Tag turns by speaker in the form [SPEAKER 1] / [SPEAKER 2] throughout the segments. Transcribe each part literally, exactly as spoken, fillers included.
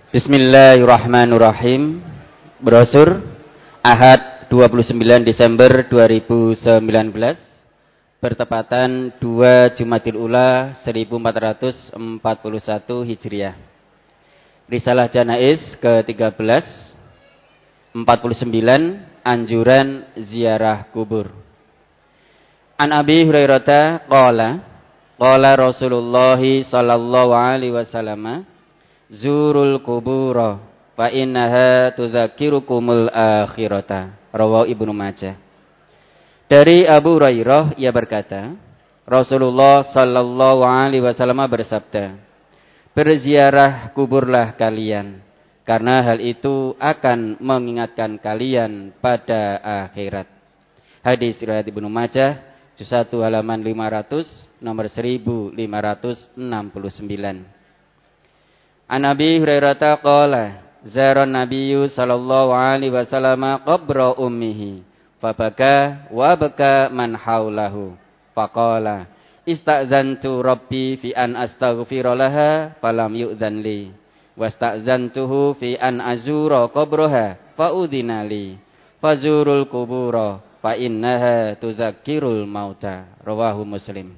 [SPEAKER 1] Bismillahirrahmanirrahim. Brosur Ahad dua puluh sembilan Desember dua ribu sembilan belas bertepatan dua Jumadil Ula seribu empat ratus empat puluh satu Hijriah. Risalah Janaiz ke tiga belas empat puluh sembilan, anjuran ziarah kubur. An Abi Hurairah qala qala Rasulullah sallallahu alaihi wasallam, zurul kubura fa innaha tudzakirukumul akhirata. Rawahu Ibnu Majah. Dari Abu Hurairah, ia berkata, Rasulullah sallallahu alaihi wasallam bersabda, berziarah kuburlah kalian, karena hal itu akan mengingatkan kalian pada akhirat. Hadis riwayat Ibnu Majah, juz satu halaman lima ratus, nomor seribu lima ratus enam puluh sembilan. An Abi Hurairah qala zara Nabiyyu sallallahu alaihi wasallam qabra ummihi fabaka wa baka man haulahu faqala istazantu rabbi fi an astaghfira laha falam yu'dzan li wastazantuhu fi an azura qabraha fa udhina li fazurul qubura fa innaha tuzakkirul mauta. Rawahu Muslim.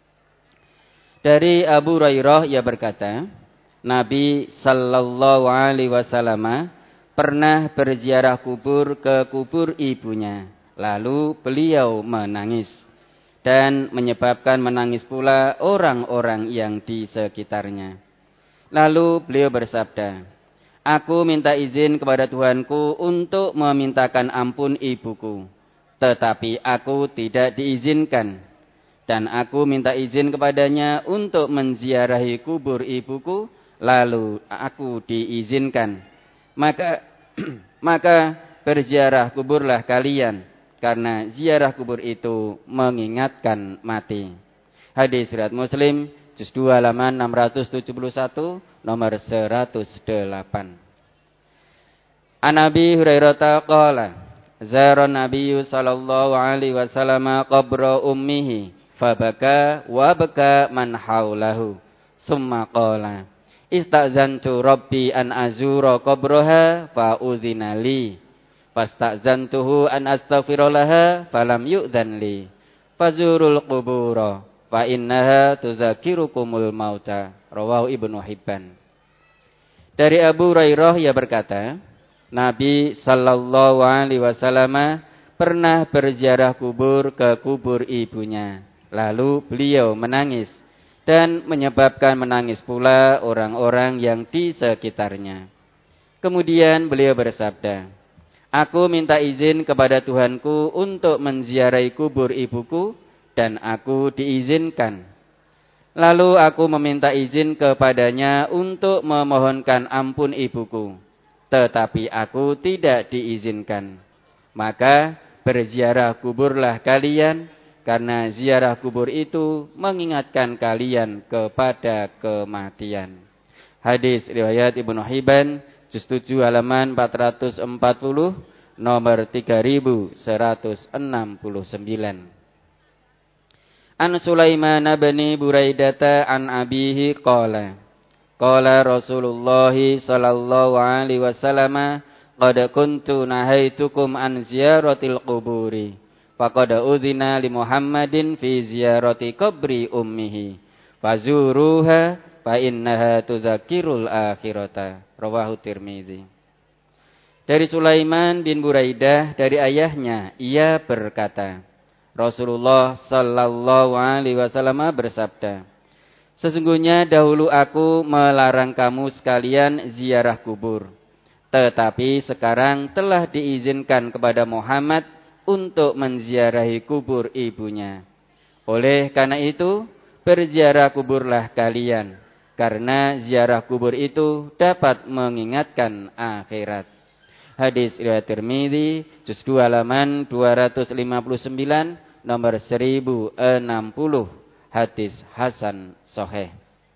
[SPEAKER 1] Dari Abu Hurairah, ia berkata, Nabi sallallahu alaihi wasallam pernah berziarah kubur ke kubur ibunya. Lalu beliau menangis dan menyebabkan menangis pula orang-orang yang di sekitarnya. Lalu beliau bersabda, aku minta izin kepada Tuhanku untuk memintakan ampun ibuku, tetapi aku tidak diizinkan. Dan aku minta izin kepadanya untuk menziarahi kubur ibuku, lalu aku diizinkan. Maka maka berziarah kuburlah kalian, karena ziarah kubur itu mengingatkan mati. Hadis riwayat Muslim, juz dua halaman enam ratus tujuh puluh satu, nomor seratus delapan. An Abi Hurairah qala zara Nabiyyu sallallahu alaihi wasallam qabra ummihi fabaka wa baka man haulahu summa qala istazantu rabbi an azura qabraha fa udzina li fastazantuhu an astaghfira laha falam yu'dzan li fazurul qubura fa innaha tuzakirukumul mauta. Rawahu Ibnu Hibban. Dari Abu Hurairah, ia berkata, Nabi sallallahu alaihi wasallam pernah berziarah kubur ke kubur ibunya. Lalu beliau menangis dan menyebabkan menangis pula orang-orang yang di sekitarnya. Kemudian beliau bersabda, aku minta izin kepada Tuhanku untuk menziarahi kubur ibuku, dan aku diizinkan. Lalu aku meminta izin kepadanya untuk memohonkan ampun ibuku, tetapi aku tidak diizinkan. Maka berziarah kuburlah kalian, karena ziarah kubur itu mengingatkan kalian kepada kematian. Hadis riwayat Ibnu Hibban, juz tujuh halaman empat ratus empat puluh, nomor tiga ribu seratus enam puluh sembilan. An Sulaiman bin Buraidah an abihi qala qala Rasulullah sallallahu alaihi wasallam qad kuntu nahaitukum an ziyaratil quburi faqad udzina li Muhammadin fi ziyarati qabri ummihi fazuruha fa innaha tuzakkirul akhirata. Rawahu Tirmizi. Dari Sulaiman bin Buraidah dari ayahnya, ia berkata, Rasulullah sallallahu alaihi wasallam bersabda, sesungguhnya dahulu aku melarang kamu sekalian ziarah kubur, tetapi sekarang telah diizinkan kepada Muhammad untuk menziarahi kubur ibunya. Oleh karena itu, berziarah kuburlah kalian, karena ziarah kubur itu dapat mengingatkan akhirat. Hadis riwayat Tirmizi, juz dua halaman dua ratus lima puluh sembilan, nomor seribu enam puluh. Hadis hasan sahih.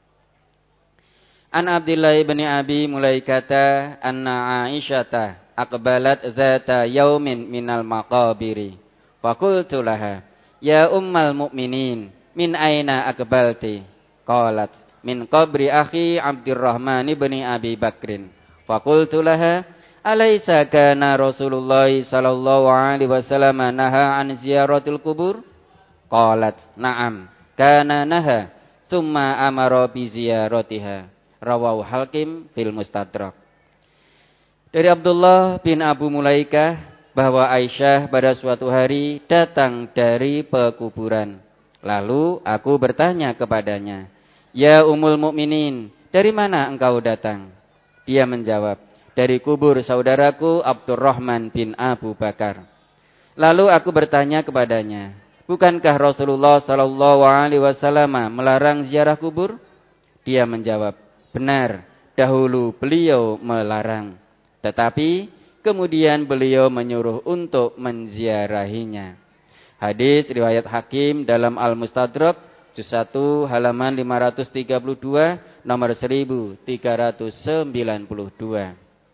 [SPEAKER 1] An Abdullah bin Abi Mulaikata anna Aisyata aqbalat zata yaumin minal maqabiri faqultu laha ya ummal mu'minin min aina aqbalti qalat min qabri akhi Abdurrahman ibn Abi Bakrin Faqultu laha, "Alaisa kana Rasulullah sallallahu alaihi wasallam naha an ziyaratil kubur?" Qalat, "Na'am, kana naha, tsumma amara bi ziyaratiha." Rawahu Hakim fil Mustadrak. Dari Abdullah bin Abu Mulaikah bahwa Aisyah pada suatu hari datang dari pekuburan. Lalu aku bertanya kepadanya, "Ya Ummul Mukminin, dari mana engkau datang?" Dia menjawab, "Dari kubur saudaraku Abdurrahman bin Abu Bakar." Lalu aku bertanya kepadanya, "Bukankah Rasulullah sallallahu alaihi wasallam melarang ziarah kubur?" Dia menjawab, "Benar, dahulu beliau melarang, tetapi kemudian beliau menyuruh untuk menziarahinya." Hadis riwayat Hakim dalam Al-Mustadrak juz satu halaman lima ratus tiga puluh dua nomor seribu tiga ratus sembilan puluh dua.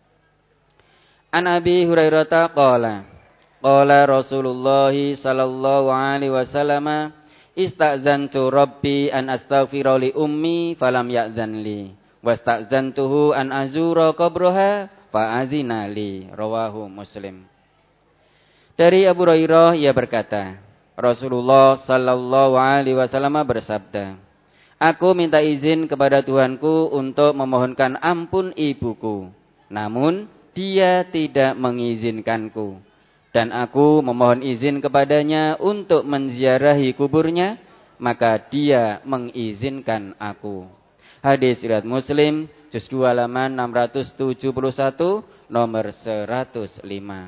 [SPEAKER 1] An Abi Hurairah qala qala Rasulullah sallallahu alaihi wasallam, "Istazantu Rabbi an astaghfira li ummi falam ya'zan li, wastazantuhu an azura qabraha fa azina li." Rawahu Muslim. Dari Abu Hurairah ia berkata, Rasulullah sallallahu alaihi wasallam bersabda, "Aku minta izin kepada Tuhanku untuk memohonkan ampun ibuku, namun dia tidak mengizinkanku. Dan aku memohon izin kepadanya untuk menziarahi kuburnya, maka dia mengizinkan aku." Hadis riwayat Muslim, juz dua halaman enam ratus tujuh puluh satu, nomor seratus lima.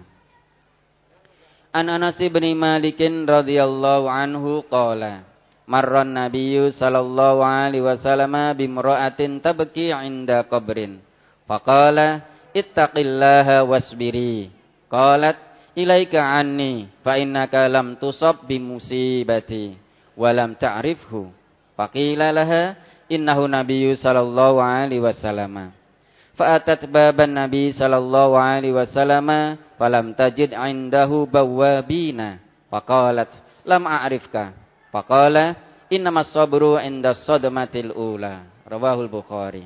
[SPEAKER 1] An Anas bin Malik radhiyallahu anhu qala, "Marran Nabiyyu sallallahu alaihi wasallam bimra'atin tabki 'inda qabrin. Faqala, ittaqillaha wasbiri." Qalat, "Ilaika anni fa innaka lam tusab bimusibati wa lam ta'rifhu." Faqila laha, "Innahu Nabiyyu sallallahu alaihi wasallam." Fa'atat baban Nabi sallallahu alaihi wasallam falam tajid 'indahu bawabina. Faqalat, "Lam a'rifka." Faqala, "Innamas sabru 'inda sadmatil ula." Rawahul Bukhari.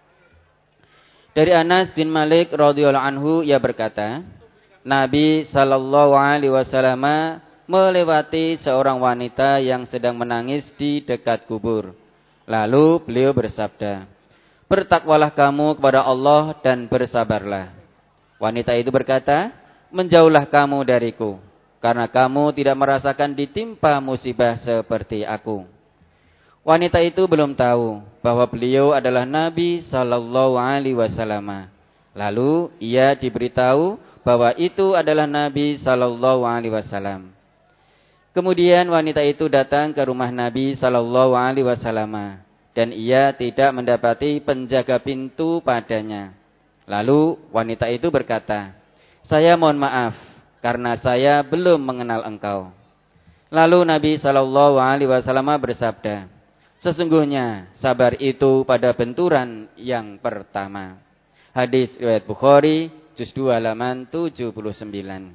[SPEAKER 1] Dari Anas bin Malik radhiyallahu anhu ia berkata, Nabi sallallahu alaihi wasallam melewati seorang wanita yang sedang menangis di dekat kubur. Lalu beliau bersabda, "Bertakwalah kamu kepada Allah dan bersabarlah." Wanita itu berkata, "Menjauhlah kamu dariku, karena kamu tidak merasakan ditimpa musibah seperti aku." Wanita itu belum tahu bahwa beliau adalah Nabi sallallahu alaihi wasallam. Lalu ia diberitahu bahwa itu adalah Nabi sallallahu alaihi wasallam. Kemudian wanita itu datang ke rumah Nabi sallallahu alaihi wasallam. Dan ia tidak mendapati penjaga pintu padanya. Lalu wanita itu berkata, "Saya mohon maaf karena saya belum mengenal engkau." Lalu Nabi sallallahu alaihi wasallam bersabda, "Sesungguhnya sabar itu pada benturan yang pertama." Hadis riwayat Bukhari, juz dua halaman tujuh puluh sembilan.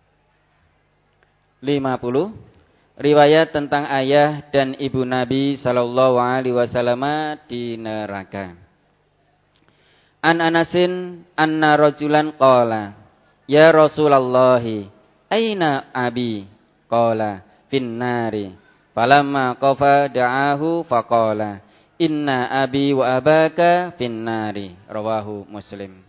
[SPEAKER 1] lima puluh. Riwayat tentang ayah dan ibu Nabi sallallahu alaihi wasallam di neraka. An Anasin anna rajulan qala, "Ya Rasulullah, aina abi?" Qala, "Finnari." Falamma qafa da'ahu faqala, "Inna abi wa abaka finnari." Rawahu Muslim.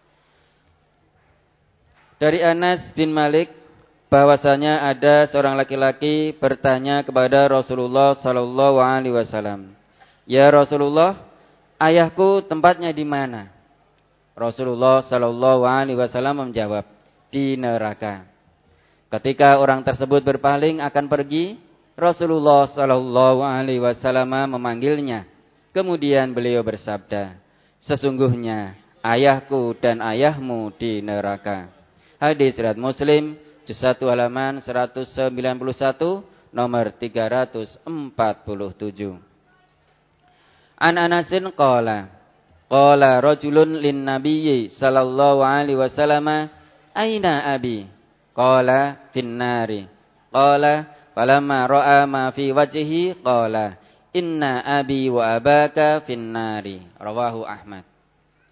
[SPEAKER 1] Dari Anas bin Malik bahwasanya ada seorang laki-laki bertanya kepada Rasulullah sallallahu alaihi wasallam, "Ya Rasulullah, ayahku tempatnya di mana?" Rasulullah sallallahu alaihi wasallam menjawab, "Di neraka." Ketika orang tersebut berpaling akan pergi, Rasulullah sallallahu alaihi wasallam memanggilnya. Kemudian beliau bersabda, "Sesungguhnya ayahku dan ayahmu di neraka." Hadis riwayat Muslim, juz satu halaman seratus sembilan puluh satu, nomor tiga ratus empat puluh tujuh. An Anasin qala, qala rajulun lin nabiyyi sallallahu alaihi wasallam, "Aina abi?" Qala, "Finnari." Qala, falamma ra'a ma fi wajhihi qala, "Inna abi wa abaka finnari." Rawahu Ahmad.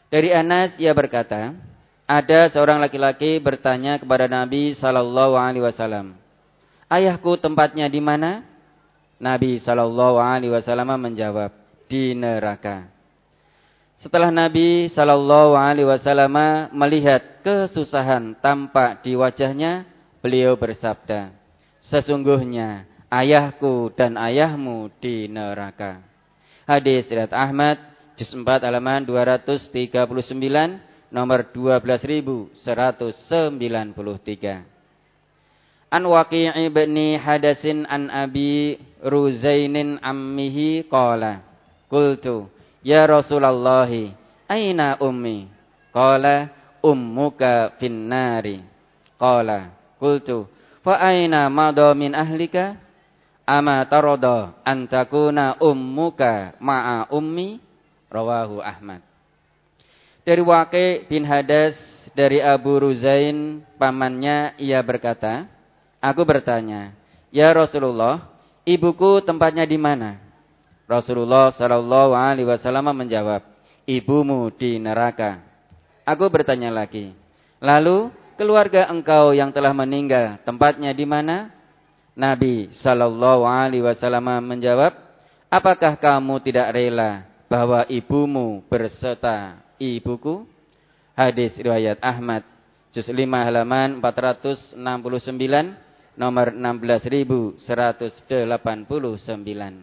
[SPEAKER 1] Dari Anas ia berkata, ada seorang laki-laki bertanya kepada Nabi sallallahu alaihi wasallam, "Ayahku tempatnya di mana?" Nabi sallallahu alaihi wasallam menjawab, "Di neraka." Setelah Nabi sallallahu alaihi wasallam melihat kesusahan tampak di wajahnya, beliau bersabda, "Sesungguhnya ayahku dan ayahmu di neraka." Hadis riwayat Ahmad, juz empat halaman dua ratus tiga puluh sembilan, nomor dua belas ribu seratus sembilan puluh tiga. An Waqi' ibni Hadasin an Abi Ruzainin ammihi qala, qultu ya Rasulullah, aina ummi? Qala ummuka finnari. Qala qultu fa aina madha min ahlika? Ama tarada an takuna ummuka ma'a ummi? Rawahu Ahmad. Dari Waqi' bin Hadas dari Abu Ruzain pamannya, ia berkata, aku bertanya, ya Rasulullah, ibuku tempatnya di mana? Rasulullah sallallahu alaihi wasallam menjawab, ibumu di neraka. Aku bertanya lagi, lalu keluarga engkau yang telah meninggal tempatnya di mana? Nabi sallallahu alaihi wasallam menjawab, apakah kamu tidak rela bahwa ibumu berserta ibuku? Hadis riwayat Ahmad, juz lima halaman empat ratus enam puluh sembilan, nomor enam belas ribu seratus delapan puluh sembilan.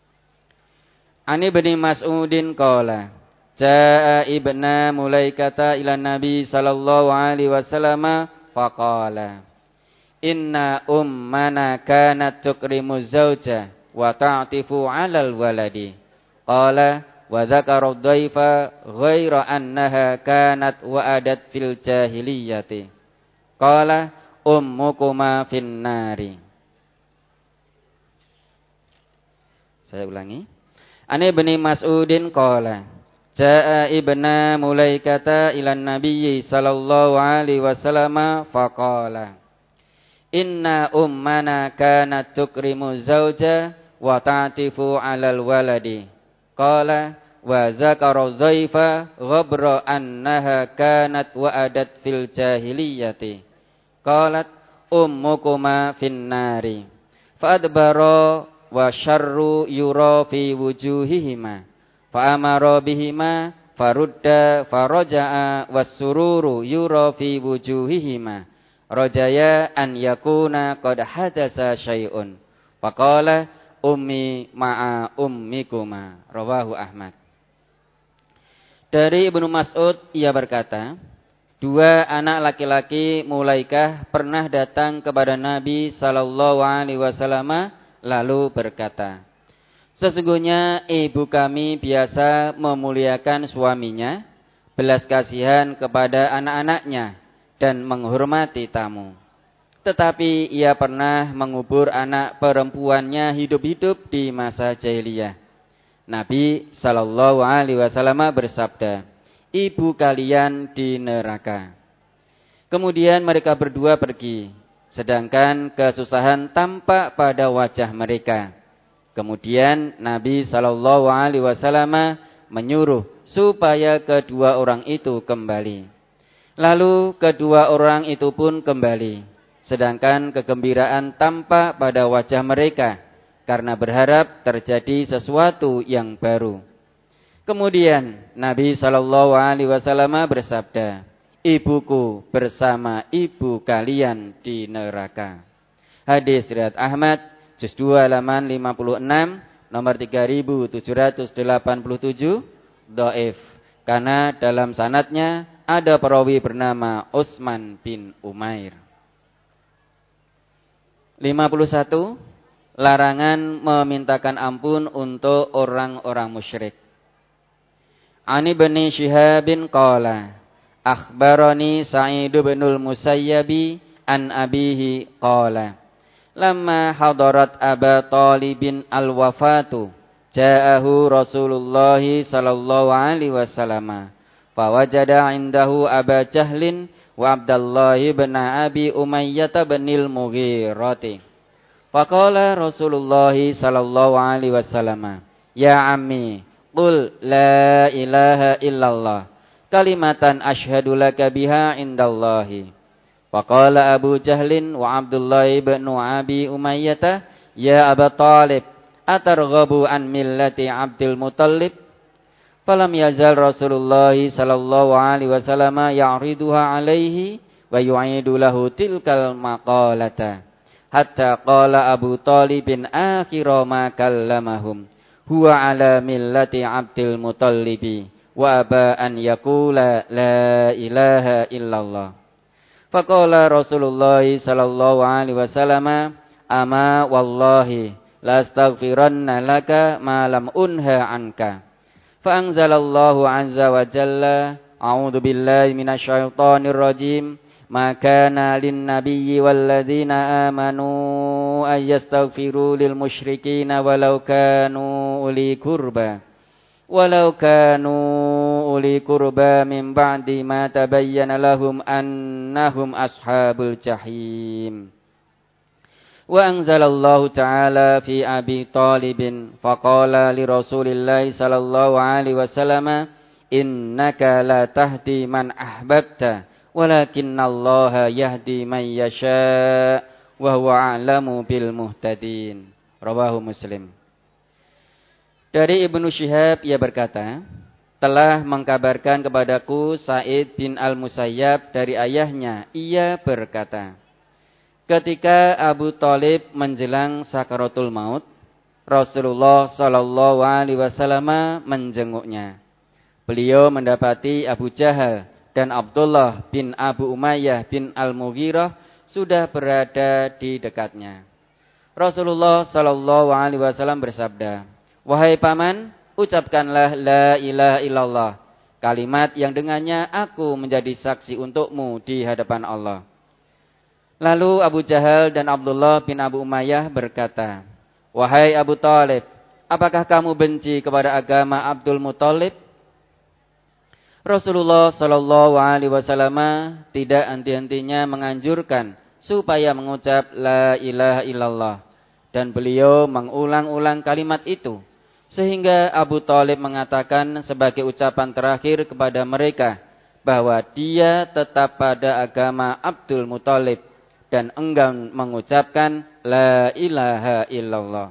[SPEAKER 1] Ani bin Mas'udin qala, jaa ibna Mulaikata ila Nabi sallallahu alaihi wasallam faqala, inna ummana kanat tukrimu zawja wa ta'tifu 'alal waladi. Qala wa dzakara dhaifa ghaira annaha kanat wa'adat fil jahiliyati. Qala ummukuma finnari. Saya ulangi. Ani bin Mas'udin qala, jaa ibna Mulaikata ila Nabi sallallahu alaihi wasallam faqala, inna ummana kanat tukrimu zawja wa ta'tifu 'alal waladi. Qala wa dzakara dhaifa ghabra annaha kanat wa'adat fil jahiliyati. Qalat ummukuma finnari. Fa adbara wa syarru yura fi wujuhihima. Fa amara bihima farudda faraja'a was-sururu yura fi wujuhihima. Rajaya an yakuna qad hadasa syai'un. Faqala ummi ma'a ummikuma. Rawahu Ahmad. Dari Ibnu Mas'ud ia berkata, dua anak laki-laki Mulaikah pernah datang kepada Nabi sallallahu alaihi wasallam lalu berkata, sesungguhnya ibu kami biasa memuliakan suaminya, belas kasihan kepada anak-anaknya, dan menghormati tamu. Tetapi ia pernah mengubur anak perempuannya hidup-hidup di masa jahiliyah. Nabi sallallahu alaihi wasallam bersabda, ibu kalian di neraka. Kemudian mereka berdua pergi, sedangkan kesusahan tampak pada wajah mereka. Kemudian Nabi sallallahu alaihi wasallam menyuruh supaya kedua orang itu kembali. Lalu kedua orang itu pun kembali, sedangkan kegembiraan tampak pada wajah mereka karena berharap terjadi sesuatu yang baru. Kemudian Nabi sallallahu alaihi wasallam bersabda, ibuku bersama ibu kalian di neraka. Hadis riwayat Ahmad, juz dua halaman lima puluh enam, nomor tiga ribu tujuh ratus delapan puluh tujuh, dhaif. Karena dalam sanadnya ada perawi bernama Utsman bin Umair. lima puluh satu. Larangan memintakan ampun untuk orang-orang musyrik. Ani bin Syihabin qala, akhbarani Sa'id bin al-Musayyabi an abihi qala, lamma hadarat Aba Talibin al-wafatu, ja'ahu Rasulullah sallallahu alaihi wasallam, fawajada indahu Aba Jahlin wa Abdullah bin Abi Umayyah bin al-Mughirati. Faqala Rasulullah sallallahu alaihi wasallam, ya ammi, qul la ilaha illallah kalimatan asyhadu laka biha indallahi. Faqala Abu Jahlin wa Abdullah ibn Abi Umayyah, ya Aba Talib, atarghabu an millati Abdul Muttalib? Falam yazal Rasulullah sallallahu alaihi wasallam ya'riduha alaihi wa yu'idu lahu tilkal maqalata. Hatta qala Abu Talibin akhira ma kallamahum, huwa ala millati Abdul Muttalibi wa aba an yaqula la ilaha illallah. Faqala Rasulullah sallallahu alaihi wasallam, ama wallahi la astaghfiranna laka ma lam unha anka. Fa anzalallahu azza wa jalla, a'udzu billahi minasy syaithanir rajim. Ma kana lin nabiyyi walladzina amanu ay yastaghfiru lil musyrikina walau kanu uli qurba walau kanu uli qurba min ba'di ma tabayyana lahum annahum ashabul jahim. Wa anzalallahu ta'ala fi Abi Talibin faqala li Rasulillah sallallahu alaihi wasallam, innaka la tahdi man ahbabta walakinnallaha yahdi man yasha wa huwa a'lamu bil muhtadin. Rawahu Muslim. Dari Ibnu Syihab ia berkata, telah mengkabarkan kepadaku Sa'id bin Al-Musayyab dari ayahnya, ia berkata, ketika Abu Thalib menjelang sakaratul maut, Rasulullah sallallahu alaihi wasallam menjenguknya. Beliau mendapati Abu Jahal dan Abdullah bin Abu Umayyah bin Al-Mughirah sudah berada di dekatnya. Rasulullah sallallahu alaihi wasallam bersabda, wahai paman, ucapkanlah la ilaha illallah, kalimat yang dengannya aku menjadi saksi untukmu di hadapan Allah. Lalu Abu Jahal dan Abdullah bin Abu Umayyah berkata, wahai Abu Thalib, apakah kamu benci kepada agama Abdul Muttalib? Rasulullah sallallahu alaihi wasallam tidak henti-hentinya menganjurkan supaya mengucap la ilaha illallah, dan beliau mengulang-ulang kalimat itu sehingga Abu Thalib mengatakan sebagai ucapan terakhir kepada mereka bahwa dia tetap pada agama Abdul Muttalib dan enggan mengucapkan la ilaha illallah.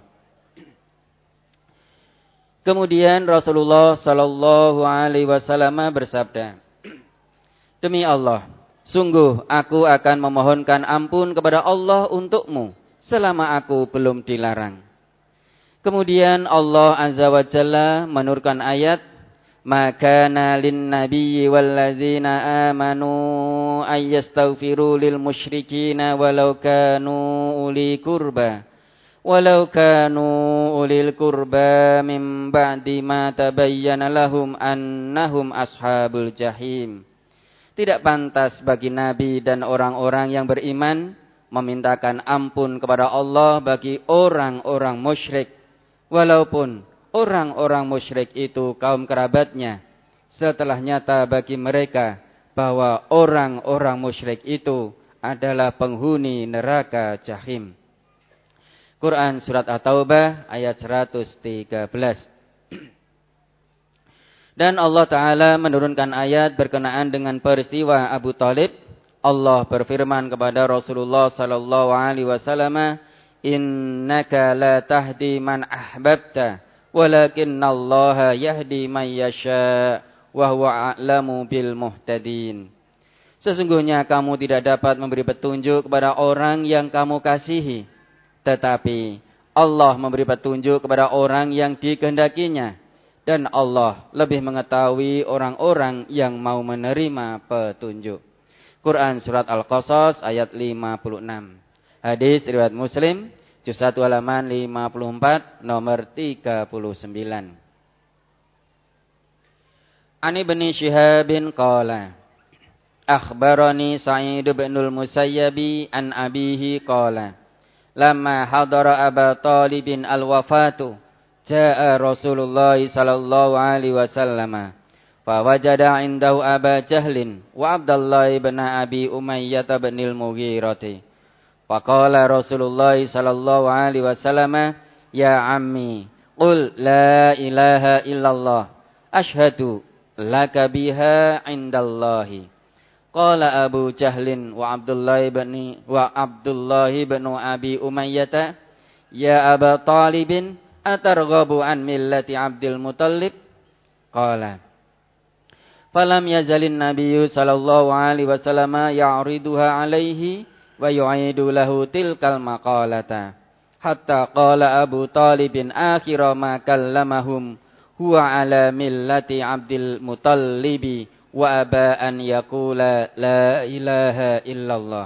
[SPEAKER 1] Kemudian Rasulullah sallallahu alaihi wasallam bersabda, demi Allah, sungguh aku akan memohonkan ampun kepada Allah untukmu selama aku belum dilarang. Kemudian Allah azza wa jalla menurunkan ayat, maka lin nabiyyi walladzina amanu ay yastaghfiru lil musyrikina walau kanu uli qurba walau kanu ulil qurba min ba'di ma tabayyana lahum annahum ashabul jahim. Tidak pantas bagi nabi dan orang-orang yang beriman memintakan ampun kepada Allah bagi orang-orang musyrik, walaupun orang-orang musyrik itu kaum kerabatnya, setelah nyata bagi mereka bahwa orang-orang musyrik itu adalah penghuni neraka jahim. Quran Surat At-Taubah ayat seratus tiga belas. Dan Allah Ta'ala menurunkan ayat berkenaan dengan peristiwa Abu Thalib. Allah berfirman kepada Rasulullah sallallahu alaihi wasallam, innaka la tahdi man ahbabta walakinnallaha yahdi man yasha wa huwa a'lamu bil muhtadin. Sesungguhnya kamu tidak dapat memberi petunjuk kepada orang yang kamu kasihi, tetapi Allah memberi petunjuk kepada orang yang dikehendakinya, dan Allah lebih mengetahui orang-orang yang mau menerima petunjuk. Quran Surat Al-Qasas ayat lima puluh enam. Hadis riwayat Muslim, juz satu halaman lima puluh empat, nomor tiga puluh sembilan. Ani bin Syihabin qala, akhbarani Sa'id bin al-Musayyabi an abihi qala, lamma hadara Aba Talibin al-wafatu, jaa Rasulullah sallallahu alaihi wasallam, fa wajada indahu Aba Jahlin wa Abdullah ibn Abi Umayyah bin al-Mughirah. Faqala Rasulullah sallallahu alaihi wasallam, ya ammi, qul la ilaha illallah, ashhadu laka biha indallahi. Qala Abu Jahlin wa Abdullah ibn wa Abdullah ibn Abi Umayyah, ya Aba Talibin, atarghabu an millati Abdul Muttalib? Qala falam yazalin nabiyyu sallallahu alaihi wasallam ya'riduha alaihi wa yu'idu lahu tilkal maqalata hatta qala Abu Talibin akhira ma kallamahum huwa ala millati Abdul Muttalib wa aba an yaqula la ilaha illallah.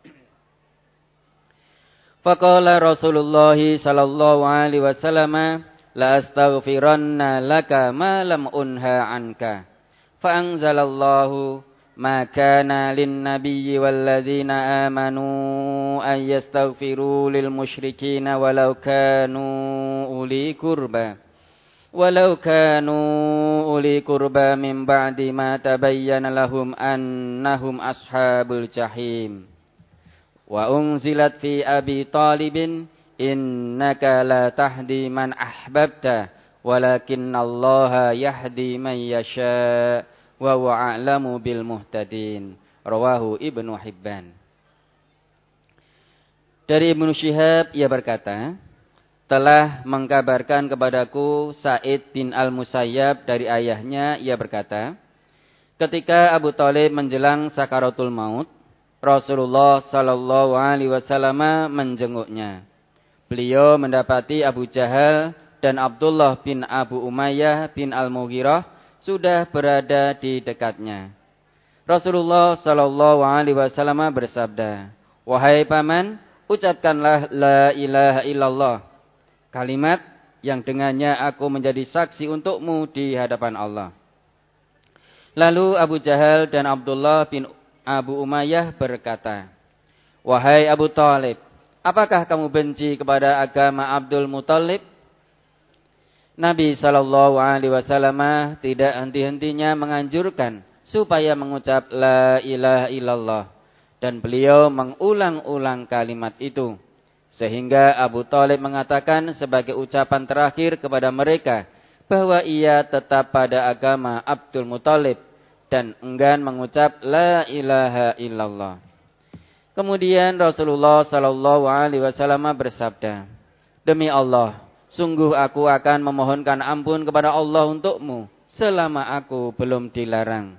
[SPEAKER 1] Faqala Rasulullah sallallahu alaihi wasallam la astaghfiranna laka ma lam unha anka. Fa'anzalallahu ma kana lin nabiyyi walladzina amanu an yastaghfiru lil musyrikina walau kanu uli qurba walau kanu uli qurba min ba'di ma tabayyana lahum annahum ashabul jahim. Wa unzilat fi Abi Talibin innaka la tahdi man ahbabta walakinnallaha yahdi man yasha wa huwa a'lamu bil muhtadin. Rawahu Ibnu Hibban. Dari Ibnu Syihab ia berkata, telah mengkabarkan kepadaku Sa'id bin Al-Musayyab dari ayahnya, ia berkata, ketika Abu Thalib menjelang sakaratul maut, Rasulullah sallallahu alaihi wasallam menjenguknya. Beliau mendapati Abu Jahal dan Abdullah bin Abu Umayyah bin Al-Mughirah sudah berada di dekatnya. Rasulullah sallallahu alaihi wasallam bersabda, wahai paman, ucapkanlah la ilaha illallah, kalimat yang dengannya aku menjadi saksi untukmu di hadapan Allah. Lalu Abu Jahal dan Abdullah bin Abu Umayyah berkata, wahai Abu Thalib, apakah kamu benci kepada agama Abdul Muttalib? Nabi sallallahu alaihi wasallam tidak henti-hentinya menganjurkan supaya mengucap la ilaha illallah, dan beliau mengulang-ulang kalimat itu sehingga Abu Thalib mengatakan sebagai ucapan terakhir kepada mereka bahwa ia tetap pada agama Abdul Muttalib dan enggan mengucap la ilaha illallah. Kemudian Rasulullah sallallahu alaihi wasallam bersabda, demi Allah, sungguh aku akan memohonkan ampun kepada Allah untukmu selama aku belum dilarang.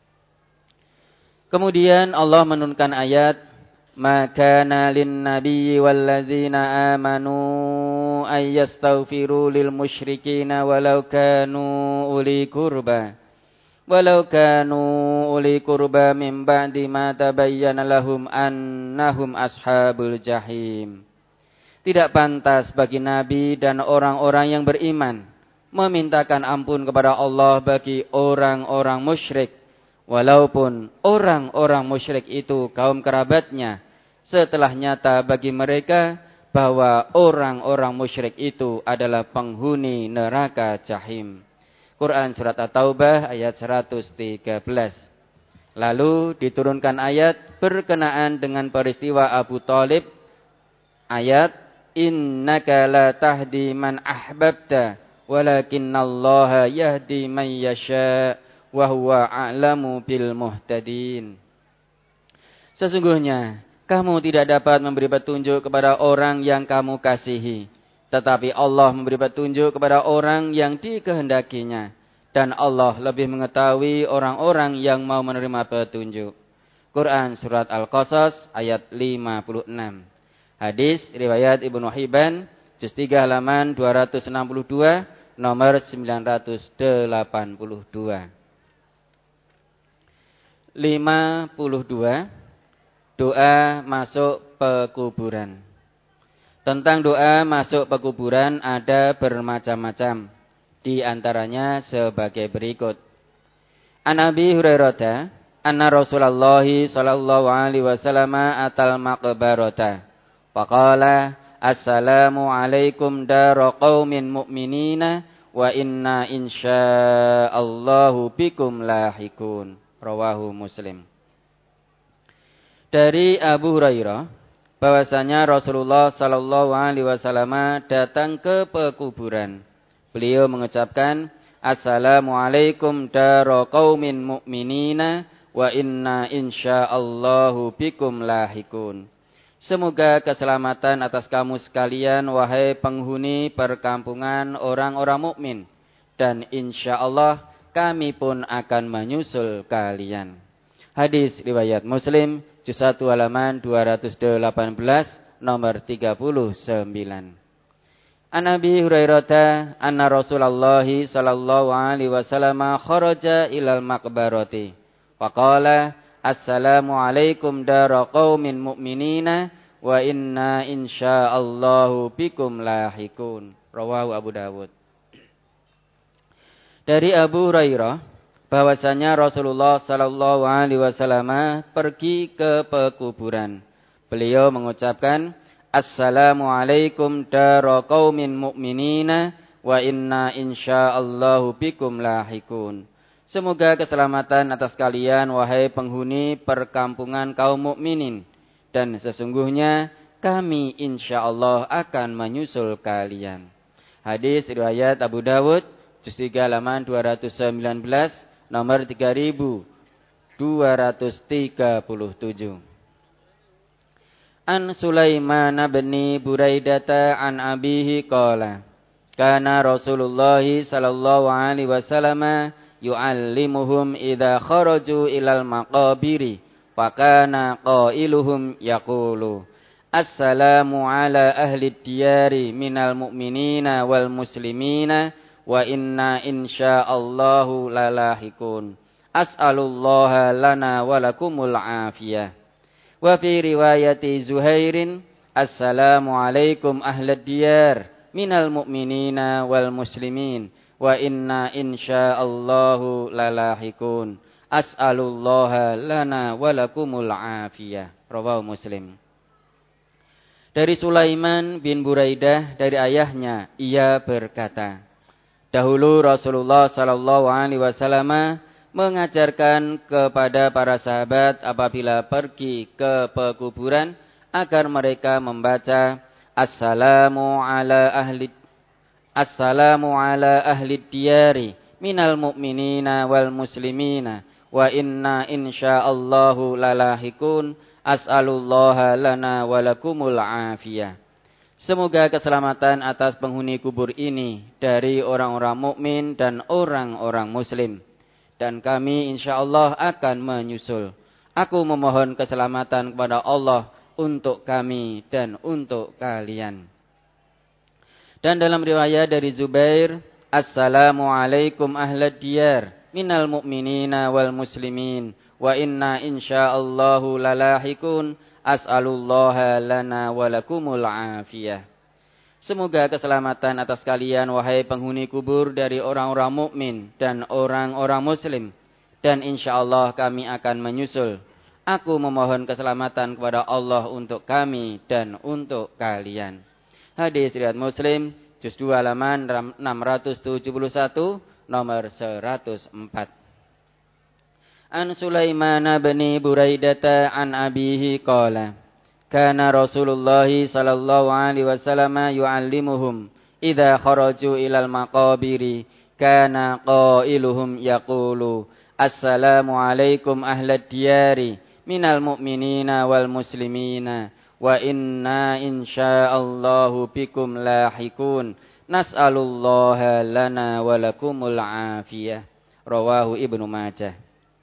[SPEAKER 1] Kemudian Allah menurunkan ayat, maka lin nabiyyi walladzina amanu ay yastaghfiru lil musyrikina walau kanu uli qurba walau kanu uli qurba min ba'di ma tabayyana lahum annahum ashabul jahim. Tidak pantas bagi Nabi dan orang-orang yang beriman memintakan ampun kepada Allah bagi orang-orang musyrik, walaupun orang-orang musyrik itu kaum kerabatnya, setelah nyata bagi mereka bahwa orang-orang musyrik itu adalah penghuni neraka jahim. Quran Surat At-Taubah ayat seratus tiga belas. Lalu diturunkan ayat berkenaan dengan peristiwa Abu Thalib, ayat innaka la tahdi man ahbabta walakinnallaha yahdi man yasha wa huwa a'lamu bil muhtadin. Sesungguhnya kamu tidak dapat memberi petunjuk kepada orang yang kamu kasihi, tetapi Allah memberi petunjuk kepada orang yang dikehendakinya, dan Allah lebih mengetahui orang-orang yang mau menerima petunjuk. Quran Surat Al-Qasas ayat lima puluh enam. Hadis riwayat Ibnu Hibban, juz tiga halaman dua ratus enam puluh dua, nomor sembilan ratus delapan puluh dua. lima puluh dua. Doa masuk pekuburan. Tentang doa masuk pekuburan ada bermacam-macam. Di antaranya sebagai berikut. An Abi Hurairah anna Rasulullah sallallahu alaihi wasallam atal maqbarata. Faqala assalamu alaikum dara qaumin mu'minina wa inna insyaallahu bikum lahikun. Rawahu Muslim. Dari Abu Hurairah bahwasanya Rasulullah sallallahu alaihi wasallam datang ke pekuburan. Beliau mengucapkan Assalamualaikum dara qaumin mu'minina wa inna insyaallahu bikum lahikun. Semoga keselamatan atas kamu sekalian wahai penghuni perkampungan orang-orang mukmin, dan insyaallah kami pun akan menyusul kalian. Hadis riwayat Muslim juz satu halaman dua ratus delapan belas nomor tiga puluh sembilan. An Abi Hurairah anna Rasulullah sallallahu alaihi wasallam kharaja ilal maqbarati faqala assalamu alaikum dara qaumin mu'minina wa inna insyaallahu bikum lahikun. Rawahu Abu Dawud. Dari Abu Hurairah bahwasanya Rasulullah sallallahu alaihi wasallam pergi ke pekuburan. Beliau mengucapkan Assalamualaikum dara qaumin mu'minina wa inna insyaallahu bikum lahikun. Semoga keselamatan atas kalian wahai penghuni perkampungan kaum mukminin, dan sesungguhnya kami insyaallah akan menyusul kalian. Hadis riwayat Abu Dawud juz tiga halaman dua ratus sembilan belas nomor tiga ribu dua ratus tiga puluh tujuh. An Sulaiman bin Buraidata an abihi qala kana Rasulullah sallallahu alaihi wasallam yu'allimuhum idza kharaju ilal maqabiri fa kana qailuhum yaqulu assalamu ala ahli diyari minal mu'minina wal muslimina wa inna insyaallahu lalahikun as'alullaha lana walakumul afiyah. Wa fi riwayati Zuhairin assalamu alaikum ahlad diyar minal mu'minina wal muslimin wa inna insyaallahu lalahikun as'alullaha lana walakumul afiyah. Rawahu Muslim. Dari Sulaiman bin Buraidah dari ayahnya, ia berkata, dahulu Rasulullah sallallahu alaihi wasallam mengajarkan kepada para sahabat apabila pergi ke pekuburan agar mereka membaca Assalamu ala ahli Assalamu ala ahli diyari minal mu'minina wal muslimina wa inna insyaallahu lalahikun as'alullaha lana walakumul afiyah. Semoga keselamatan atas penghuni kubur ini dari orang-orang mukmin dan orang-orang muslim, dan kami insyaallah akan menyusul. Aku memohon keselamatan kepada Allah untuk kami dan untuk kalian. Dan dalam riwayat dari Zubair, Assalamualaikum ahlad diyar minal mu'minina wal muslimin wa inna insyaallahu lalahikun as'alullaha lana walakumul afiyah. Semoga keselamatan atas kalian wahai penghuni kubur dari orang-orang mukmin dan orang-orang muslim, dan insyaallah kami akan menyusul. Aku memohon keselamatan kepada Allah untuk kami dan untuk kalian. Hadis riwayat Muslim juz dua halaman enam ratus tujuh puluh satu nomor seratus empat. An Sulaiman bin Buraidata an abihi qala kana Rasulullah sallallahu alaihi wasallam yu'allimuhum idza kharaju ilal maqabiri kana qailuhum yaqulu assalamu alaikum ahlad diyari minal mu'minina wal muslimina wa inna insyaallahu bikum lahikun nas'alullaha lana walakumul afiyah. Rawahu Ibnu Majah.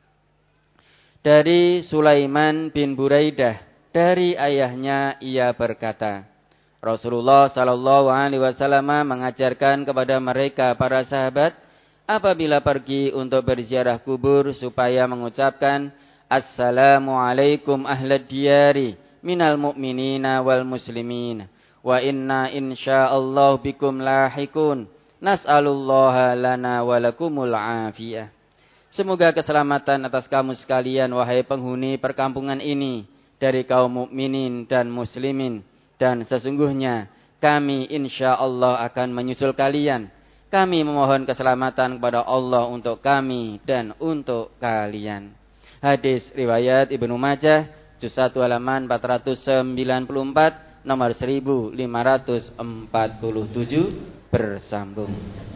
[SPEAKER 1] Dari Sulaiman bin Buraidah dari ayahnya, ia berkata, Rasulullah sallallahu alaihi wasallam mengajarkan kepada mereka para sahabat apabila pergi untuk berziarah kubur supaya mengucapkan Assalamualaikum ahlad diyari minal mu'minina wal muslimin wa inna insyaallah bikum lahikun nas'alullaha lana walakumul afiyah. Semoga keselamatan atas kamu sekalian wahai penghuni perkampungan ini dari kaum mukminin dan muslimin, dan sesungguhnya kami insyaallah akan menyusul kalian. Kami memohon keselamatan kepada Allah untuk kami dan untuk kalian. Hadis riwayat Ibnu Majah juz satu halaman empat ratus sembilan puluh empat nomor seribu lima ratus empat puluh tujuh bersambung.